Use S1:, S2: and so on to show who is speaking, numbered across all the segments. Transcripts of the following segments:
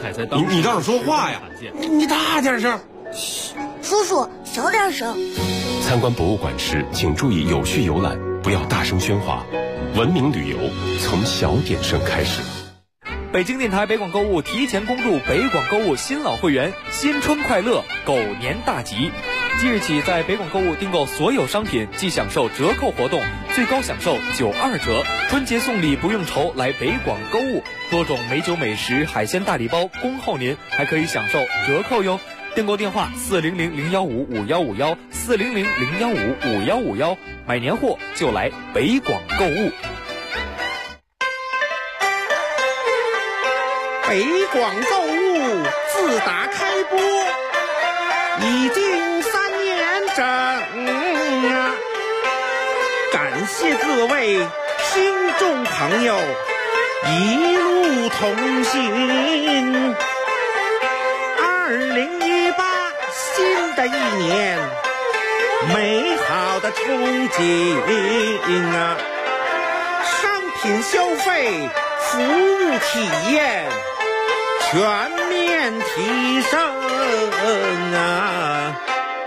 S1: 采在当
S2: 你倒是说话呀！你大点声。
S3: 叔叔小点声。
S4: 参观博物馆时，请注意有序游览，不要大声喧哗。文明旅游从小点声开始。
S5: 北京电台北广购物提前恭祝北广购物新老会员新春快乐，狗年大吉！即日起，在北广购物订购所有商品即享受折扣活动，最高享受92折。春节送礼不用愁，来北广购物，多种美酒美食、海鲜大礼包恭候您，还可以享受折扣哟。订购电话400-015-5151，400-015-5151，买年货就来北广购物。
S6: 北广购物自打开播已经3年整啊！感谢各位听众朋友一路同行。2018新的一年，美好的憧憬啊！商品消费，服务体验全面提升啊！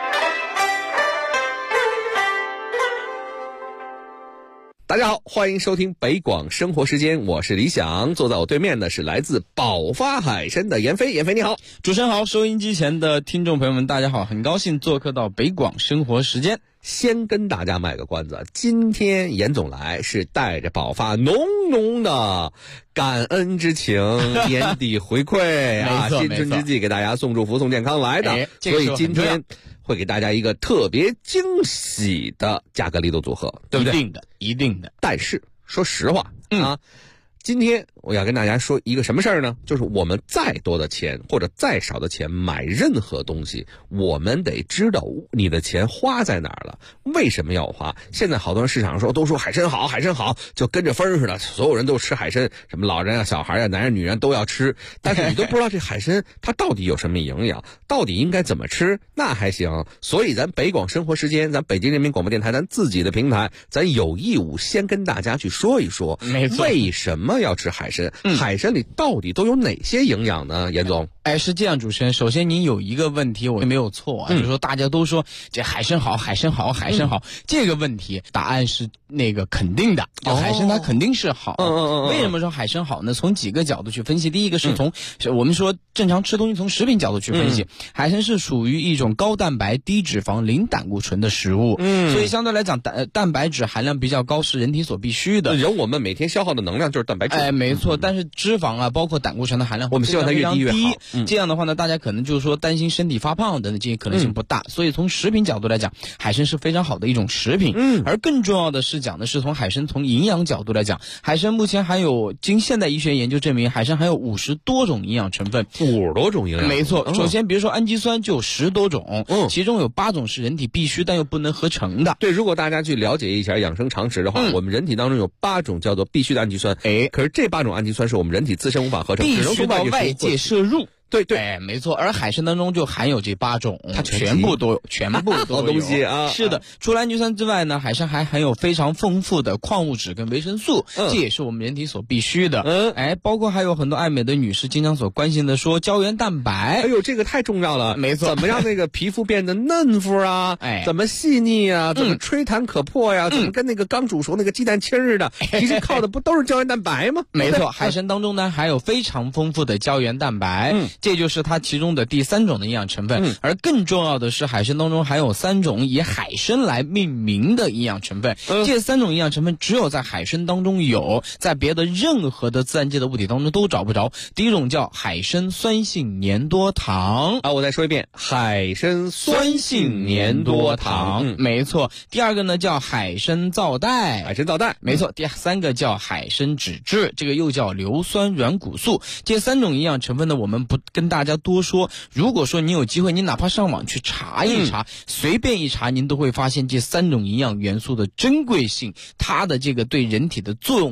S7: 大家好，欢迎收听北广生活时间，我是李想，坐在我对面的是来自宝发海参的闫飞。闫飞你好。
S8: 主持人好，收音机前的听众朋友们大家好，很高兴做客到北广生活时间。
S7: 先跟大家卖个关子，今天严总来是带着宝发浓浓的感恩之情，年底回馈啊，新春之际给大家送祝福送健康来的，所以今天会给大家一个特别惊喜的价格力度组合，对不对？
S8: 一定的。
S7: 但是说实话啊，今天我要跟大家说一个什么事儿呢？就是我们再多的钱或者再少的钱买任何东西，我们得知道你的钱花在哪儿了，为什么要花。现在好多人市场上都说海参好，海参好，就跟着风似的，所有人都吃海参，什么老人啊、小孩啊、男人、女人都要吃，但是你都不知道这海参它到底有什么营养，到底应该怎么吃，那还行。所以咱北广生活时间，咱北京人民广播电台，咱自己的平台，咱有义务先跟大家去说一说，为什么要吃海参？海参里到底都有哪些营养呢？严总，
S8: 是这样，主持人，首先您有一个问题我没有错啊，就是说大家都说这海参好，海参好，海参好，这个问题答案是那个肯定的，海参它肯定是好。为什么说海参好呢？从几个角度去分析。第一个是从我们说正常吃东西从食品角度去分析，海参是属于一种高蛋白、低脂肪、零胆固醇的食物，所以相对来讲蛋白质含量比较高，是人体所必须的。
S7: 人我们每天消耗的能量就是蛋白质。
S8: 没错。但是脂肪啊，包括胆固醇的含量，
S7: 我们希望它越低越好。
S8: 这样的话呢，大家可能就是说担心身体发胖等等，这些可能性不大。所以从食品角度来讲，海参是非常好的一种食品。而更重要的是讲的是从海参从营养角度来讲，海参目前还有经现代医学研究证明，海参还有50多种营养成分。
S7: 50多种营养？
S8: 没错。首先比如说氨基酸就10多种，其中有8种是人体必须但又不能合成的。
S7: 对，如果大家去了解一下养生常识的话，我们人体当中有8种叫做必须的氨基酸，可是这8种氨基酸是我们人体自身无法合成，
S8: 必须到外界摄入。
S7: 对对，
S8: 没错。而海参当中就含有这8种，
S7: 它
S8: 全部都有
S7: 好东西啊。
S8: 是的，除了氨基酸之外呢，海参还含有非常丰富的矿物质跟维生素，这也是我们人体所必须的。包括还有很多爱美的女士经常所关心的说胶原蛋白。
S7: 哎呦，这个太重要了。
S8: 没错。
S7: 怎么让那个皮肤变得嫩肤啊？怎么细腻啊？怎么吹弹可破呀？怎么跟那个刚煮熟那个鸡蛋清似的？其实靠的不都是胶原蛋白吗？
S8: 没错，海参当中呢还有非常丰富的胶原蛋白，这就是它其中的第3种的营养成分。而更重要的是，海参当中还有3种以海参来命名的营养成分。这3种营养成分只有在海参当中有，在别的任何的自然界的物体当中都找不着。第一种叫海参酸性粘多糖
S7: 我再说一遍，海参酸性粘多糖。
S8: 没错。第二个呢叫海参皂苷，没错。第3个叫海参脂质，这个又叫硫酸软骨素。这3种营养成分呢，我们不跟大家多说，如果说你有机会，你哪怕上网去查一查，随便一查，您都会发现这3种营养元素的珍贵性，它的这个对人体的作用的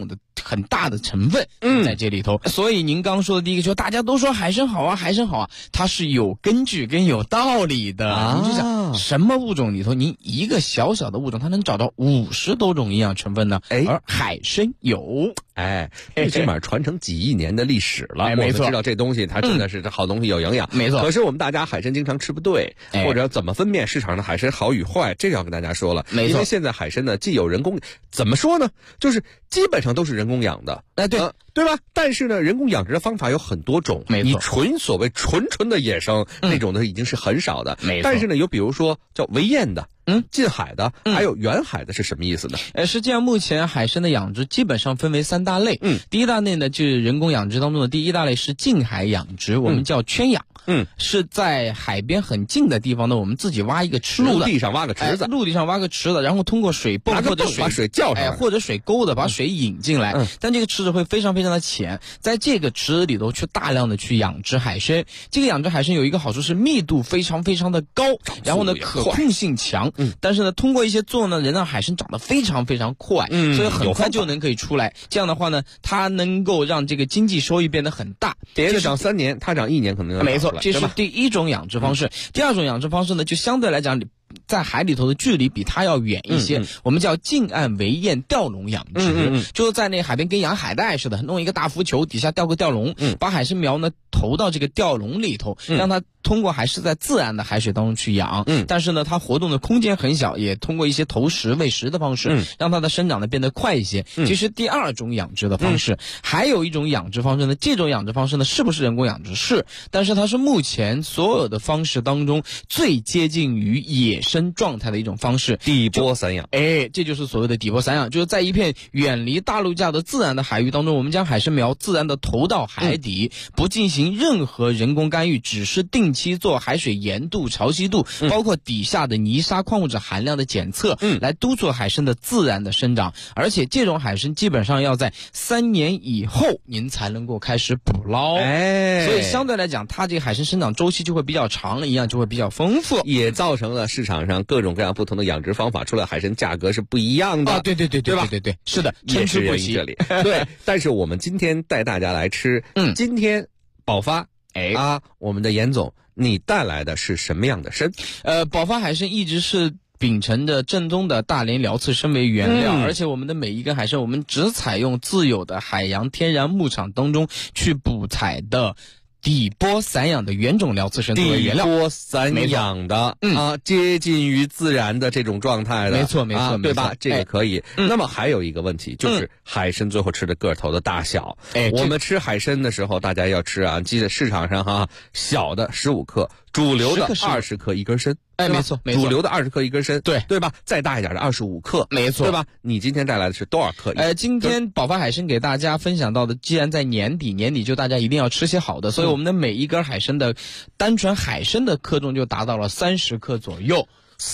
S8: 很大的成分在这里头。所以您刚说的第一个，就大家都说海参好啊，海参好啊，它是有根据跟有道理的。您就想什么物种里头，您一个小小的物种，它能找到50多种营养成分呢？而海参有。
S7: 最起码传承几亿年的历史了，我们知道这东西它真的是好东西，有营养，
S8: 没错。
S7: 可是我们大家海参经常吃不对，或者怎么分辨市场的海参好与坏，这个要跟大家说了。
S8: 没错，
S7: 因为现在海参呢，既有人工，怎么说呢，就是基本上都是人工养的，对吧？但是呢，人工养殖的方法有很多种，
S8: 没错。
S7: 你所谓纯的野生那种的已经是很少的，
S8: 没错。
S7: 但是呢，有比如说叫围堰的。近海的，还有远海的，是什么意思呢？
S8: 实际上目前海参的养殖基本上分为3大类。第一大类呢，就是人工养殖当中的第一大类是近海养殖，我们叫圈养。是在海边很近的地方呢，我们自己挖一个池子，
S7: 陆地上挖个池子，
S8: 然后通过水泵或者
S7: 把水叫上来，
S8: 或者水沟的把水引进来。但这个池子会非常非常的浅，在这个池子里头去大量的去养殖海参。这个养殖海参有一个好处是密度非常非常的高，然后呢可控性强。但是呢，通过一些作用呢，能让海参长得非常非常快，所以很快就能可以出来。这样的话呢，它能够让这个经济收益变得很大。
S7: 别的长3年，它长1年可能要
S8: 没错，这是第一种养殖方式。第二种养殖方式呢，就相对来讲在海里头的距离比它要远一些，我们叫近岸围堰钓笼养殖，就是在那海边跟养海带似的，弄一个大浮球，底下吊个钓笼，把海参苗呢投到这个钓笼里头，让它通过还是在自然的海水当中去养，但是呢它活动的空间很小，也通过一些投食喂食的方式，让它的生长呢变得快一些。这是第二种养殖的方式。还有一种养殖方式呢，这种养殖方式呢是不是人工养殖？是，但是它是目前所有的方式当中最接近于野生状态的一种方式，
S7: 底波散养。
S8: 这就是所谓的底波散养，就是在一片远离大陆架的自然的海域当中，我们将海参苗自然的投到海底，不进行任何人工干预，只是定期做海水盐度、潮汐度，包括底下的泥沙矿物质含量的检测，来督促海参的自然的生长。而且这种海参基本上要在3年以后您才能够开始捕捞，所以相对来讲，它这个海参生长周期就会比较长，营养就会比较丰富，
S7: 也造成了市场上各种各样不同的养殖方法出来，海参价格是不一样的。
S8: 对吧？对，是的，
S7: 参差不齐。这里对，但是我们今天带大家来吃，今天宝发我们的严总，你带来的是什么样的参？
S8: 宝发海参一直是秉承着正宗的大连辽刺参为原料，而且我们的每一根海参，我们只采用自有的海洋天然牧场当中去捕采的底波散养的原种辽刺参作为原料，
S7: 底波散养的接近于自然的这种状态的，
S8: 没错，
S7: 对吧？这个可以。那么还有一个问题就是海参最后吃的个头的大小。我们吃海参的时候，大家要吃记得市场上小的15克，主流的20克一根参。
S8: 没错，
S7: 主流的20克一根参，
S8: 对
S7: 吧？再大一点的25克，
S8: 没错，
S7: 对吧？你今天带来的是多少克？
S8: 今天宝发海参给大家分享到的，既然在年底就大家一定要吃些好的，所以我们的每一根海参的单纯海参的克重就达到了30克左右。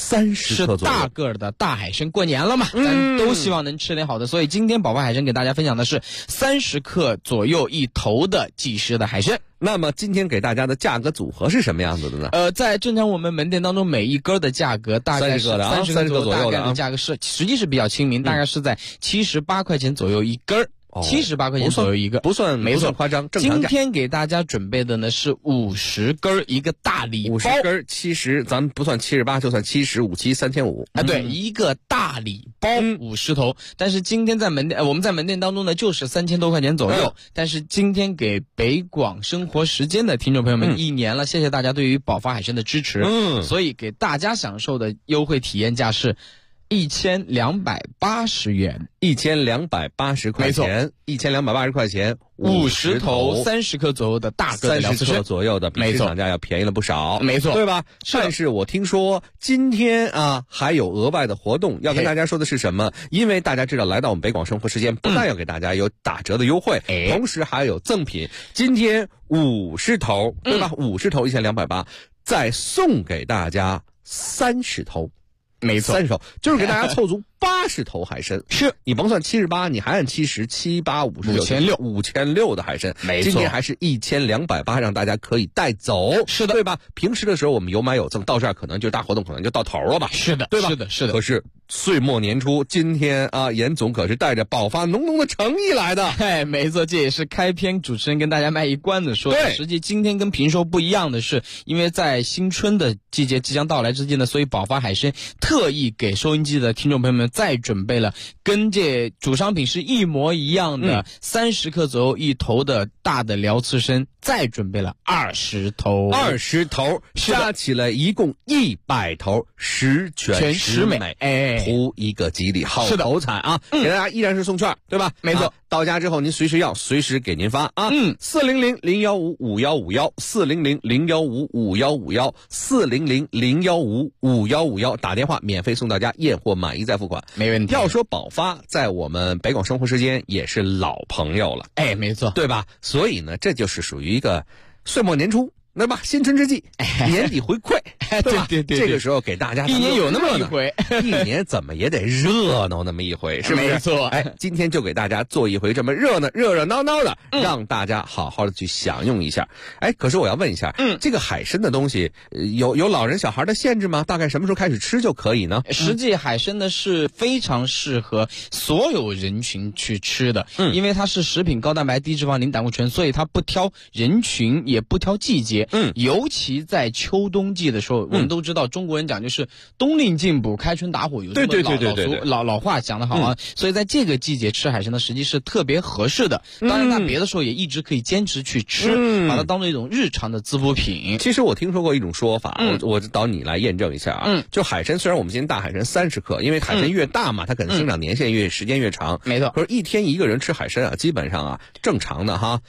S7: 30克左右，
S8: 是大个儿的大海参，过年了嘛，咱都希望能吃点好的，所以今天宝发海参给大家分享的是30克左右一头的即食的海参。
S7: 那么今天给大家的价格组合是什么样子的呢？
S8: 在正常我们门店当中，每一根的价格大概是30克左右的价格是实际是比较亲民，大概是在78块钱左右一根，78块钱左右一个，
S7: 不算夸张，正常价。
S8: 今天给大家准备的呢是50根一个大礼包
S7: ，50根70，咱们不算78，就算70，57，3500。
S8: 对，一个大礼包50头。但是今天在我们在门店当中呢，就是3000多块钱左右。但是今天给北广生活时间的听众朋友们1年了，谢谢大家对于宝发海参的支持。所以给大家享受的优惠体验价是1280元
S7: ，1280块钱，1280块钱
S8: ，50头30克左右的大个的辽刺参，30克
S7: 左右的，比市场价要便宜了不少，
S8: 没错，
S7: 对吧？但是我听说今天还有额外的活动，要跟大家说的是什么？因为大家知道，来到我们北广生活时间，不但要给大家有打折的优惠，同时还有赠品。今天50头，对吧？50头1280，再送给大家30头。
S8: 没错
S7: ，30头就是给大家凑足 80头海参。
S8: 是
S7: 你甭算78，你还按70、78、56、5600的海参，
S8: 没错，
S7: 今天还是1280，让大家可以带走，
S8: 是的，
S7: 对吧？平时的时候我们有买有赠，到这儿可能就大活动可能就到头了吧？
S8: 是的，
S7: 对吧？
S8: 是的，是的。
S7: 可是岁末年初，今天啊，严总可是带着爆发浓浓的诚意来的。
S8: 哎，没错，这也是开篇主持人跟大家卖一关子说的。
S7: 对，
S8: 实际今天跟平时不一样的是，因为在新春的季节即将到来之际呢，所以宝发海参特意给收音机的听众朋友们再准备了跟这主商品是一模一样的30克左右一头的大的辽刺参，再准备了20头
S7: ，20头加起来一共100头，十全十美，
S8: 哎，
S7: 图一个吉利，好头彩啊！给大家依然是送券，对吧？
S8: 没错，
S7: 到家之后您随时要，随时给您发啊！400-015-5151，400-015-5151，400-015-5151，打电话免费送到家，验货满意再付款，
S8: 没问题。
S7: 要说宝发在我们北广生活时间也是老朋友了，
S8: 哎，没错，
S7: 对吧？所以呢，这就是属于一个岁末年初。对吧？新春之际，年底回馈，对吧？
S8: 对，
S7: 这个时候给大家
S8: 一年有那么一回，
S7: 一年怎么也得热闹那么一回，是不是？
S8: 没错。
S7: 哎，今天就给大家做一回这么热闹的，让大家好好的去享用一下。哎，可是我要问一下，这个海参的东西有老人小孩的限制吗？大概什么时候开始吃就可以呢？
S8: 实际海参呢是非常适合所有人群去吃的，因为它是食品，高蛋白、低脂肪、零胆固醇，所以它不挑人群，也不挑季节。尤其在秋冬季的时候，我们都知道中国人讲就是冬令进补，开春打虎，有这么老话讲得好啊。所以在这个季节吃海参呢，实际是特别合适的。当然，它别的时候也一直可以坚持去吃，把它当做一种日常的滋补品。
S7: 其实我听说过一种说法，我找你来验证一下啊。就海参，虽然我们今天大海参30克，因为海参越大嘛，它可能生长年限时间越长。
S8: 没错。
S7: 可是一天一个人吃海参啊，基本上啊，正常的哈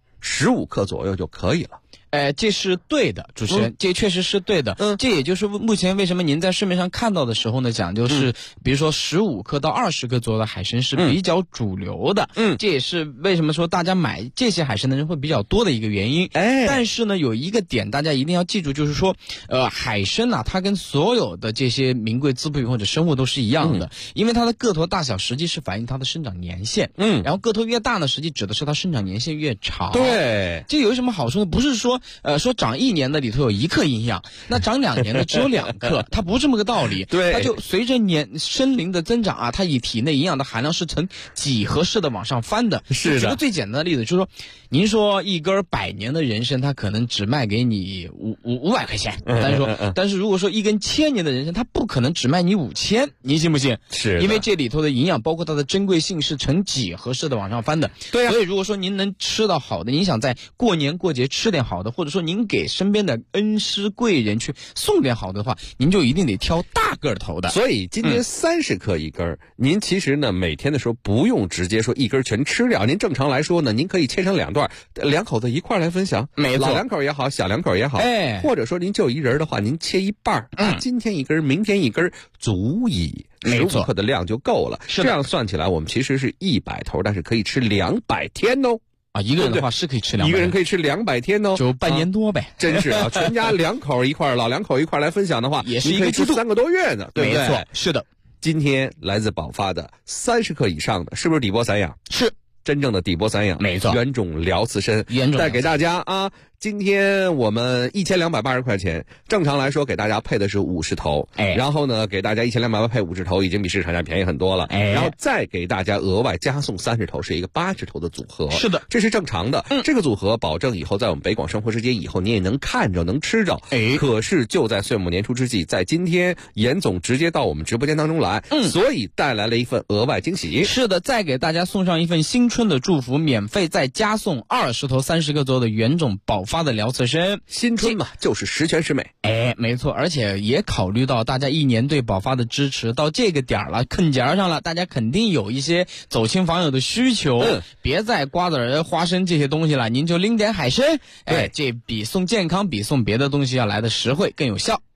S7: ，15克左右就可以了。
S8: 这是对的，主持人，这确实是对的。这也就是目前为什么您在市面上看到的时候呢，讲究是，比如说15克到20克左右的海参是比较主流的。这也是为什么说大家买这些海参的人会比较多的一个原因。但是呢，有一个点大家一定要记住，就是说，海参啊，它跟所有的这些名贵滋补品或者生物都是一样的，因为它的个头大小实际是反映它的生长年限。然后个头越大呢，实际指的是它生长年限越长。
S7: 对，
S8: 这有什么好处呢？不是说说长1年的里头有1克营养，那长2年的只有2克，它不是这么个道理。
S7: 对，
S8: 它就随着生龄的增长啊，它以体内营养的含量是呈几何式的往上翻的。
S7: 是的。
S8: 举个最简单的例子，就是说，您说一根100年的人参，它可能只卖给你500块钱，但是如果说一根1000年的人参，它不可能只卖你5000，您信不信？
S7: 是，
S8: 因为这里头的营养包括它的珍贵性是呈几何式的往上翻的。
S7: 对啊。
S8: 所以如果说您能吃到好的，您想在过年过节吃点好的，或者说您给身边的恩师贵人去送点好的话，您就一定得挑大个头的。
S7: 所以今天30克一根，您其实呢每天的时候不用直接说一根全吃掉，您正常来说呢，您可以切成2段，2口子一块来分享，
S8: 没错，
S7: 老2口也好，小2口也好，或者说您就一人的话，您切一半，今天一根，明天一根，足以15克的量就够了。这样算起来，我们其实是100头，但是可以吃200天哦。
S8: 一个人的话是可以吃200天，
S7: 一个人可以吃200天哦，
S8: 就半年多呗。
S7: 真是啊，全家2口一块，老2口一块来分享的话，
S8: 也是一个
S7: 季度3个多月呢，对不对？
S8: 没错，是的。
S7: 今天来自宝发的30克以上的，是不是底波散养？
S8: 是
S7: 真正的底波散养，
S8: 没错，
S7: 原种辽刺参，带给大家啊。今天我们1280块钱，正常来说给大家配的是50头，然后呢给大家1280配50头，已经比市场价便宜很多了，然后再给大家额外加送30头，是一个80头的组合。
S8: 是的，
S7: 这是正常的，这个组合保证以后在我们北广生活时间以后你也能看着能吃着。可是就在岁末年初之际，在今天严总直接到我们直播间当中来，所以带来了一份额外惊喜。
S8: 是的，再给大家送上一份新春的祝福，免费再加送20头30个左右的原种宝发的辽刺参。
S7: 新春嘛，就是十全十美。
S8: 没错，而且也考虑到大家一年对宝发的支持，到这个点了，啃节上了，大家肯定有一些走亲访友的需求，别再瓜子儿、花生这些东西了，您就拎点海参，这比送健康、比送别的东西要来的实惠更有效。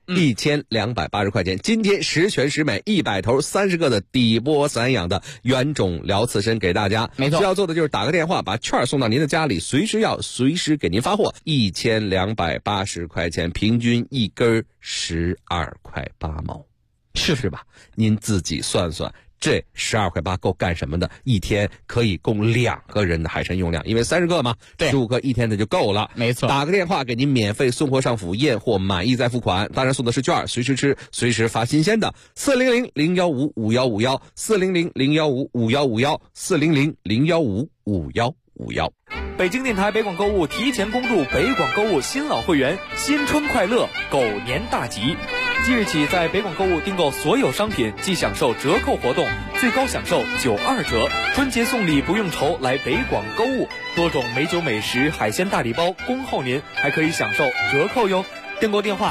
S7: 1280块钱，今天十全十美100头30个的底波散养的原种辽刺参给大家。
S8: 没错，
S7: 需要做的就是打个电话，把券送到您的家里，随时要，随时给您发货。1280块钱，平均一根12块8毛，是吧？您自己算算， 这12块8够干什么的？一天可以供2个人的海参用量，因为30个嘛，
S8: 对
S7: 15个一天的就够了。
S8: 没错，
S7: 打个电话给您免费送货上府，验货满意再付款。当然送的是券，随时吃，随时发新鲜的。400-015-5151，400-015-5151，400-015-5151。
S5: 北京电台北广购物提前恭祝北广购物新老会员新春快乐，狗年大吉！即日起，在北广购物订购所有商品即享受折扣活动，最高享受92折。春节送礼不用愁，来北广购物，多种美酒美食、海鲜大礼包恭候您，还可以享受折扣哟。订购电话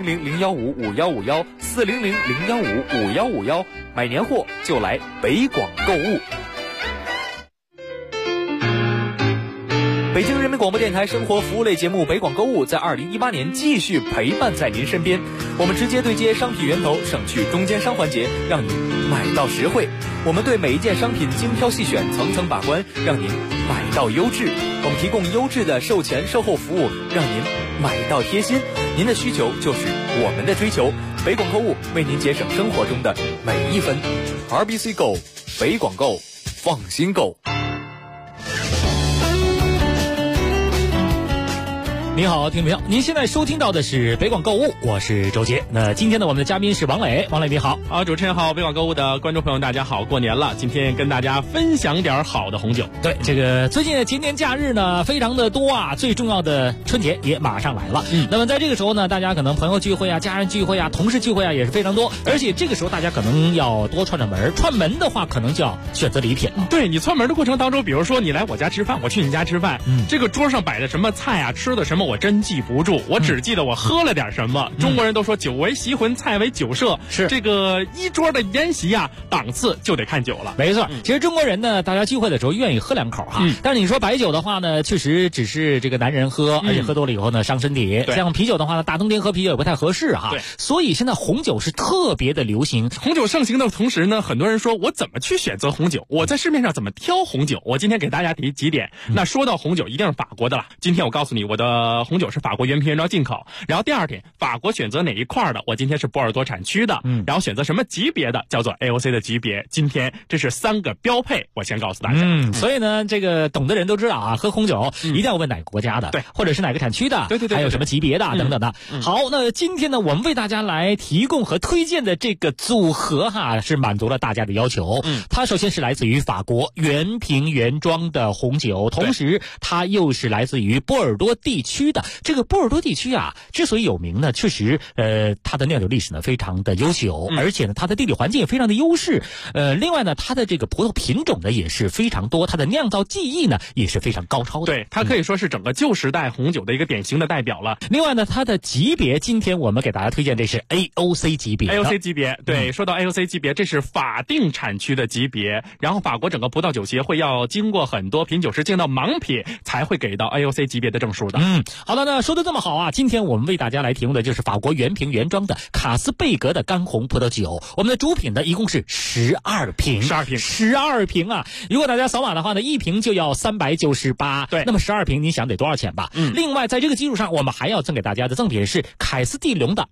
S5: 400-015-5151，400-015-5151，买年货就来北广购物。北京人民广播电台生活服务类节目《北广购物》在2018年继续陪伴在您身边。我们直接对接商品源头，省去中间商环节，让您买到实惠。我们对每一件商品精挑细选，层层把关，让您买到优质。我们提供优质的售前售后服务，让您买到贴心。您的需求就是我们的追求。北广购物为您节省生活中的每一分。RBC Go， 北广购，放心购。
S1: 您好，听众朋友，您现在收听到的是北广购物，我是周杰。那今天呢，我们的嘉宾是王磊，王磊你好。
S2: 主持人好，北广购物的观众朋友大家好，过年了，今天跟大家分享点好的红酒。
S1: 对，这个最近的节年假日呢非常的多啊，最重要的春节也马上来了。那么在这个时候呢，大家可能朋友聚会啊、家人聚会啊、同事聚会啊也是非常多，而且这个时候大家可能要多串门，串门的话可能就要选择礼品了。
S2: 对，你串门的过程当中，比如说你来我家吃饭，我去你家吃饭，这个桌上摆的什么菜啊，吃的什么我真记不住，我只记得我喝了点什么。中国人都说酒为席魂，菜为酒色，
S1: 是
S2: 这个一桌的宴席啊，档次就得看酒了。
S1: 没错，其实中国人呢，大家聚会的时候愿意喝两口哈。但是你说白酒的话呢，确实只是这个男人喝，而且喝多了以后呢伤身体。像啤酒的话呢，大冬天喝啤酒也不太合适哈。
S2: 对，
S1: 所以现在红酒是特别的流行。
S2: 红酒盛行的同时呢，很多人说我怎么去选择红酒？我在市面上怎么挑红酒？我今天给大家提几点。那说到红酒，一定是法国的了。今天我告诉你，我的红酒是法国原瓶原装进口。然后第二点，法国选择哪一块的？我今天是波尔多产区的。然后选择什么级别的？叫做 AOC 的级别。今天这是3个标配，我先告诉大家。
S1: 所以呢，这个懂的人都知道啊，喝红酒一定要问哪个国家的，
S2: 对，
S1: 或者是哪个产区的，
S2: 对，
S1: 还有什么级别的等等的。好，那今天呢，我们为大家来提供和推荐的这个组合哈，是满足了大家的要求。它首先是来自于法国原瓶原装的红酒，同时它又是来自于波尔多地区的。这个波尔多地区啊，之所以有名呢，确实它的酿酒历史呢非常的悠久，而且呢它的地理环境也非常的优势。另外呢，它的这个葡萄品种呢也是非常多，它的酿造技艺呢也是非常高超的。
S2: 对，它可以说是整个旧时代红酒的一个典型的代表了。
S1: 另外呢，它的级别，今天我们给大家推荐这是 AOC 级别。
S2: AOC 级别，对，说到 AOC 级别，这是法定产区的级别。然后法国整个葡萄酒协会要经过很多品酒师进到盲品，才会给到 AOC 级别的证书的。
S1: 好了，那说的这么好啊，今天我们为大家来提供的就是法国原瓶原装的卡斯贝格的干红葡萄酒。我们的主品呢一共是12瓶啊！如果大家扫码的话呢，一瓶就要398。
S2: 对，
S1: 那么12瓶你想得多少钱吧？另外在这个基础上，我们还要赠给大家的赠品是凯斯蒂龙的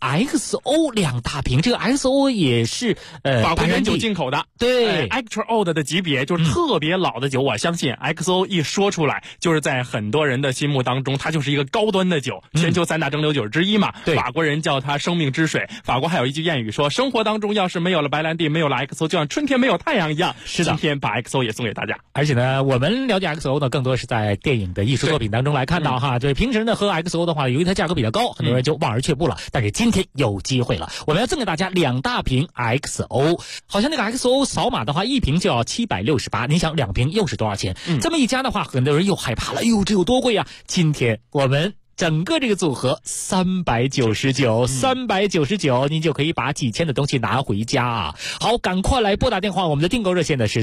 S1: XO 2大瓶。这个 XO 也是
S2: 法国原酒进口的。
S1: 对
S2: ，Extra Old 的级别就是特别老的酒。我相信 XO 一说出来，就是在很多人的心目当中，它就是一个高端的酒，全球3大蒸馏酒之一嘛。
S1: 对，
S2: 法国人叫它生命之水。法国还有一句谚语说，生活当中要是没有了白兰地，没有了 XO， 就像春天没有太阳一样。
S1: 是的，
S2: 今天把 XO 也送给大家。
S1: 而且呢，我们了解 XO 呢，更多是在电影的艺术作品当中来看到哈。对，平时呢喝 XO 的话，由于它价格比较高，很多人就望而却步了。但是今天有机会了，我们要赠给大家2大瓶 XO。好像那个 XO 扫码的话，一瓶就要768，你想2瓶又是多少钱？这么一加的话，很多人又害怕了，这有多贵啊？今天我们整个这个组合399，您就可以把几千的东西拿回家啊！好，赶快来拨打电话，我们的订购热线呢是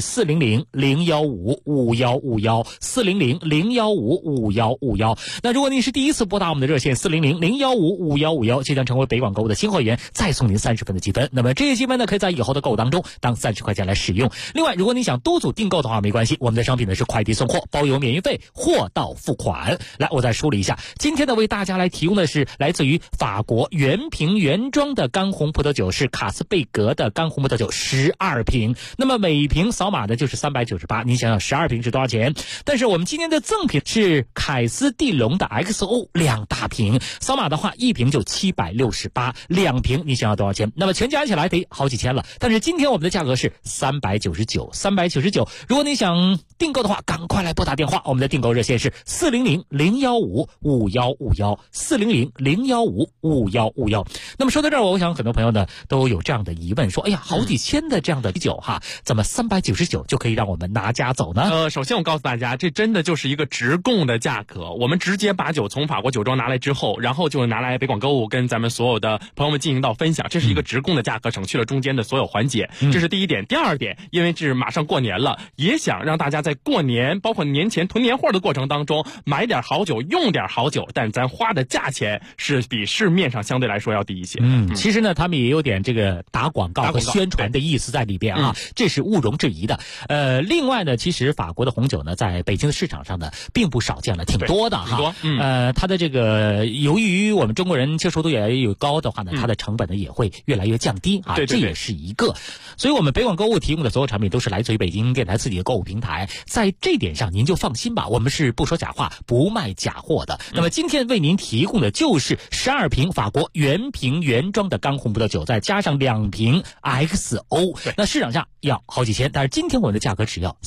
S1: 400-015-5151，400-015-5151。那如果您是第一次拨打我们的热线400-015-5151，就将成为北广购物的新会员，再送您30分的积分。那么这些积分呢，可以在以后的购物当中当30块钱来使用。另外，如果你想多组订购的话，没关系，我们的商品呢是快递送货，包邮免运费，货到付款。来，我再梳理一下，今天天呢，为大家来提供的是来自于法国原瓶原装的干红葡萄酒，是卡斯贝格的干红葡萄酒12瓶。那么每瓶扫码的就是398，你想想12瓶是多少钱？但是我们今天的赠品是凯斯蒂龙的 XO 2大瓶，扫码的话一瓶就768，2瓶你想要多少钱？那么全加起来得好几千了。但是今天我们的价格是399，如果你想订购的话，赶快来拨打电话，我们的订购热线是400-015-5151，400-015-5151。那么说到这儿，我想很多朋友呢都有这样的疑问，说哎呀，好几千的这样的啤酒哈，怎么399就可以让我们拿家走呢？
S2: 首先我告诉大家，这真的就是一个直供的价格，我们直接把酒从法国酒庄拿来之后，然后就拿来北广购物跟咱们所有的朋友们进行到分享，这是一个直供的价格，省去了中间的所有环节，这是第一点。第二点，因为是马上过年了，也想让大家在过年包括年前囤年货的过程当中买点好酒用点好酒，但咱花的价钱是比市面上相对来说要低一些。
S1: 其实呢他们也有点这个打广告和宣传的意思在里边啊，这是毋庸置疑的。另外呢，其实法国的红酒呢在北京的市场上呢并不少见了，挺多的哈。它的这个由于我们中国人接受度越来越高的话呢，它的成本呢也会越来越降低啊，这也是一个。所以我们北广购物提供的所有产品都是来自于北京电台自己的购物平台，在这点上您就放心吧，我们是不说假话不卖假货的。那么今天为您提供的就是12瓶法国原瓶原装的干红葡萄酒，再加上2瓶 XO， 那市场上要好几千，但是今天我们的价格只要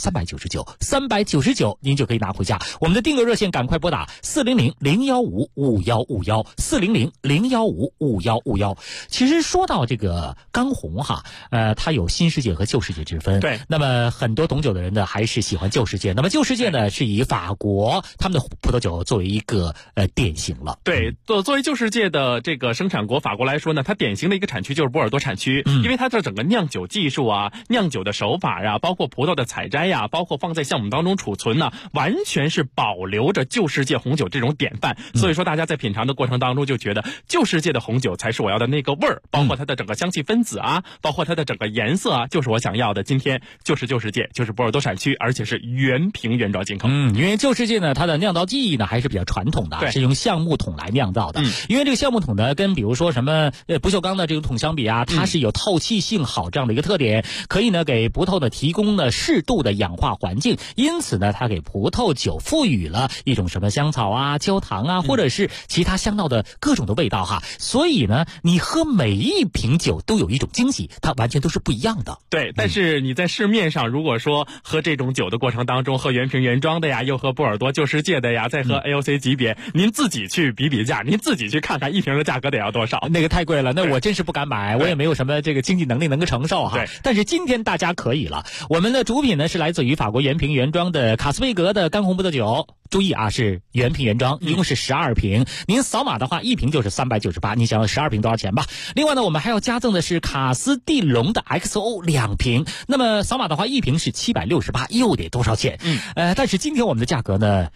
S1: 399，您就可以拿回家。我们的订购热线赶快拨打400-015-5151， 400-015-5151。其实说到这个干红哈，它有新世界和旧世界之分。
S2: 对，
S1: 那么很多懂酒的人呢还是喜欢旧世界，那么旧世界呢是以法国他们的葡萄酒作为一个典型了。
S2: 对，作为旧世界的这个生产国法国来说呢，它典型的一个产区就是波尔多产区，因为它的整个酿酒技术啊、酿酒的手法呀、包括葡萄的采摘呀、包括放在橡木当中储存呢，完全是保留着旧世界红酒这种典范。所以说大家在品尝的过程当中就觉得旧世界的红酒才是我要的那个味儿，包括它的整个香气分子啊，包括它的整个颜色啊，就是我想要的。今天就是旧世界，就是波尔多产区，而且是原瓶原装进口。
S1: 因为旧世界呢，它的酿造技艺呢还是比较传统的，是用橡木桶来酿造的。因为这个橡木桶呢，跟比如说什么不锈钢的这种桶相比啊，它是有透气性好这样的一个特点，可以呢给葡萄呢提供了适度的氧化环境，因此呢，它给葡萄酒赋予了一种什么香草啊、焦糖啊，或者是其他香料的各种的味道哈。所以呢，你喝每一瓶酒都有一种惊喜，它完全都是不一样的。
S2: 对，但是你在市面上如果说喝这种酒的过程当中，喝原瓶原装的呀，又喝波尔多旧世界的呀，再喝 AOC 级别，您自己去比比价，您自己去看看一瓶的价格得要多少。
S1: 那个太贵了，那我真是不敢买，我也没有什么这个经济能力能够承受哈。
S2: 对，
S1: 但是今天大家可以了，我们的主品呢是来自于法国原瓶原装的卡斯贝格的干红葡萄酒。注意啊，是原瓶原装，一共是12瓶。您扫码的话，一瓶就是398，你想要12瓶多少钱吧？另外呢，我们还要加赠的是卡斯蒂龙的 XO 2瓶。那么扫码的话，一瓶是768，又得多少钱？但是今天我们的价格呢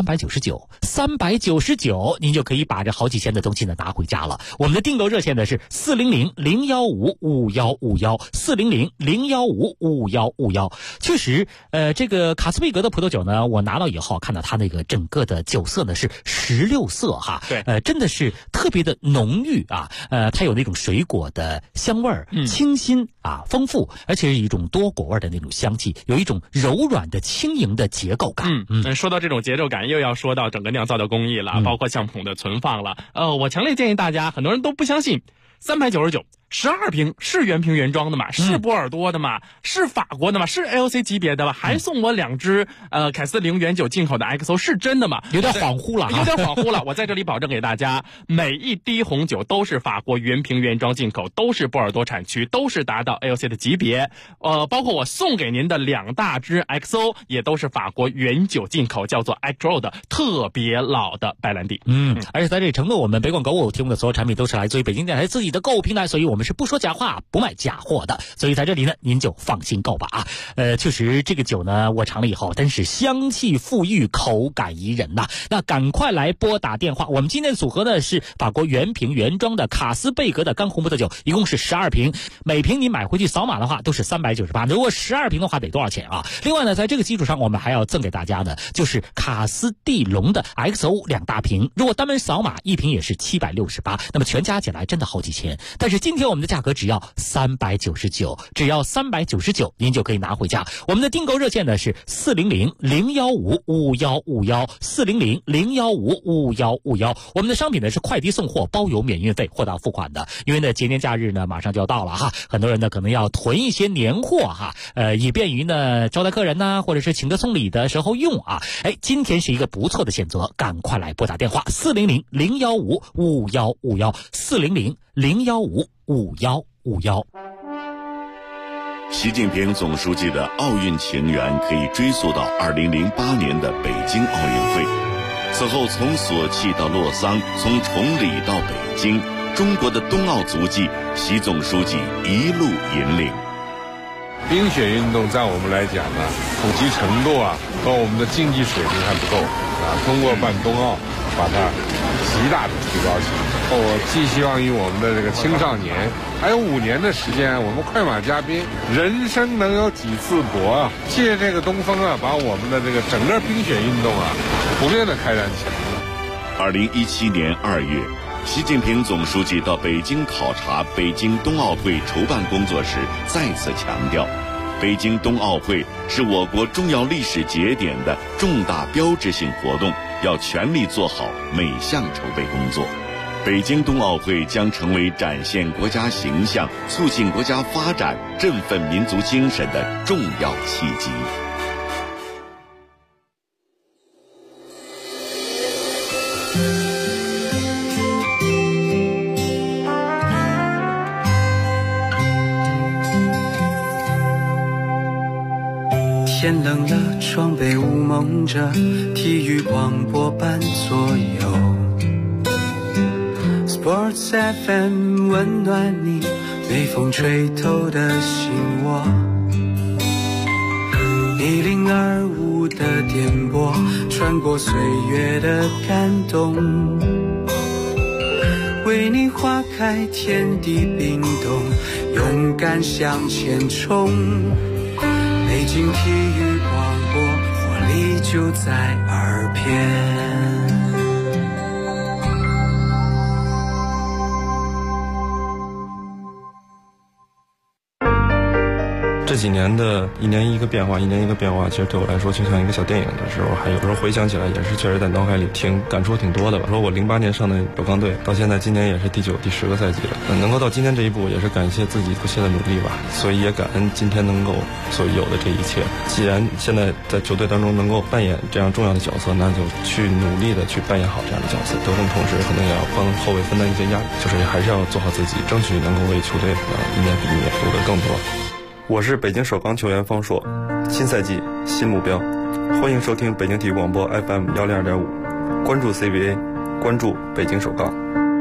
S1: ，399，您就可以把这好几千的东西呢拿回家了。我们的订购热线呢是400-015-5151， 400-015-5151。确实，这个卡斯贝格的葡萄酒呢，我拿到以后看到它那个整个的酒色呢是16色哈，
S2: 对，
S1: 真的是特别的浓郁啊，它有那种水果的香味儿，清新啊，丰富，而且是一种多果味的那种香气，有一种柔软的轻盈的结构感。
S2: 说到这种节奏感，又要说到整个酿造的工艺了，包括橡木桶的存放了。我强烈建议大家，很多人都不相信，399。12瓶是原瓶原装的嘛？是波尔多的嘛？是法国的嘛？是 AOC 级别的嘛？还送我2支凯斯零原酒进口的 XO， 是真的吗？
S1: 有点恍惚了，
S2: 有点恍惚了。我在这里保证给大家，每一滴红酒都是法国原瓶原装进口，都是波尔多产区，都是达到 AOC 的级别。包括我送给您的2大支 XO 也都是法国原酒进口，叫做 XO 的特别老的白兰地。
S1: 而且在这里承诺，我们北广购物提供的所有产品都是来自于北京电台自己的购物平台，所以我们是不说假话，不卖假货的，所以在这里呢，您就放心购吧啊。确实这个酒呢，我尝了以后，真是香气馥郁，口感宜人呐。那赶快来拨打电话，我们今天的组合呢是法国原瓶原装的卡斯贝格的干红葡萄酒，一共是12瓶，每瓶你买回去扫码的话都是398，如果12瓶的话得多少钱啊？另外呢，在这个基础上，我们还要赠给大家的就是卡斯蒂龙的 XO 2大瓶，如果单门扫码一瓶也是768，那么全加起来真的好几千。但是今天我们的价格只要399，只要399，您就可以拿回家。我们的订购热线呢是400-015-5151，400-015-5151。我们的商品呢是快递送货，包邮免运费，货到付款的。因为呢节年假日呢马上就要到了哈，很多人呢可能要囤一些年货哈，以便于呢招待客人呐，或者是请客送礼的时候用啊。今天是一个不错的选择，赶快来拨打电话400-015-5151，400-015-5151。
S9: 习近平总书记的奥运情缘可以追溯到2008年的北京奥运会。此后从索契到洛桑，从崇礼到北京，中国的冬奥足迹，习总书记一路引领。
S10: 冰雪运动在我们来讲呢，普及程度和我们的竞技水平还不够通过办冬奥，把它极大的提高起来。我寄希望于我们的这个青少年，还有5年的时间，我们快马加鞭，人生能有几次搏借这个东风把我们的这个整个冰雪运动普遍的开展起来。
S9: 2017年2月，习近平总书记到北京考察北京冬奥会筹办工作时，再次强调，北京冬奥会是我国重要历史节点的重大标志性活动，要全力做好每项筹备工作。北京冬奥会将成为展现国家形象、促进国家发展、振奋民族精神的重要契机。
S11: 天冷了，窗被雾蒙着，体育广播伴左右。Sports FM 温暖你，被风吹透的心窝。1025的电波，穿过岁月的感动，为你划开天地冰冻，勇敢向前冲。北京体育广播，活力就在耳边。
S12: 这几年的一年一个变化，其实对我来说就像一个小电影的时候，还有时候回想起来也是确实在脑海里感触挺多的吧。说我08年上的首钢队，到现在今年也是第9、第10个赛季了，能够到今天这一步，也是感谢自己不懈的努力吧。所以也感恩今天能够所有的这一切。既然现在在球队当中能够扮演这样重要的角色，那就去努力的去扮演好这样的角色。得分同时可能也要帮后卫分担一些压力，就是还是要做好自己，争取能够为球队一年比一年夺得更多。我是北京首钢球员方硕，新赛季新目标，欢迎收听北京体育广播 FM 102.5，关注 CBA， 关注北京首钢。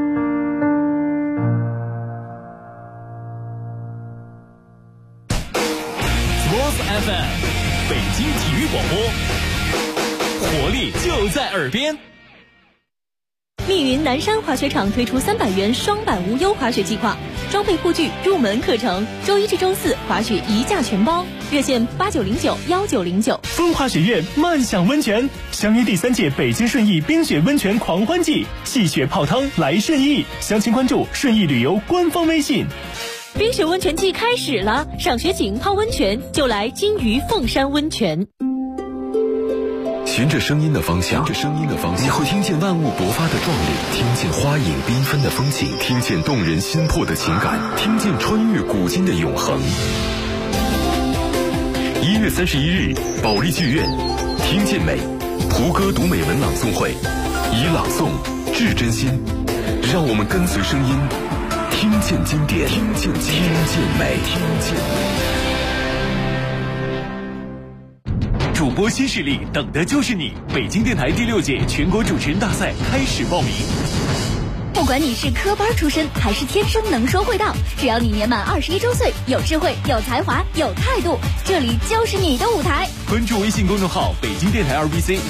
S13: Sports FM， 北京体育广播，活力就在耳边。
S14: 密云南山滑雪场推出300元双板无忧滑雪计划，装备护具、入门课程，周1至周4滑雪一价全包，热线89091909。
S15: 风华学院漫享温泉，相约第3届北京顺义冰雪温泉狂欢季，戏雪泡汤来顺义，详情关注顺义旅游官方微信。
S14: 冰雪温泉季开始了，赏雪景泡温泉就来金鱼凤山温泉。
S16: 循着声音的方向，你会听见万物勃发的壮丽，听见花影缤纷的风景，听见动人心魄的情感，听见穿越古今的永恒。1月31日，保利剧院，听见美，胡歌读美文朗诵会，以朗诵致真心，让我们跟随声音，听见经典，听见美，听见美。
S13: 主播新势力，等的就是你！北京电台第6届全国主持人大赛开始报名。
S14: 不管你是科班出身还是天生能说会道，只要你年满21周岁，有智慧、有才华、有态度，这里就是你的舞台。
S13: 关注微信公众号北京电台2BC。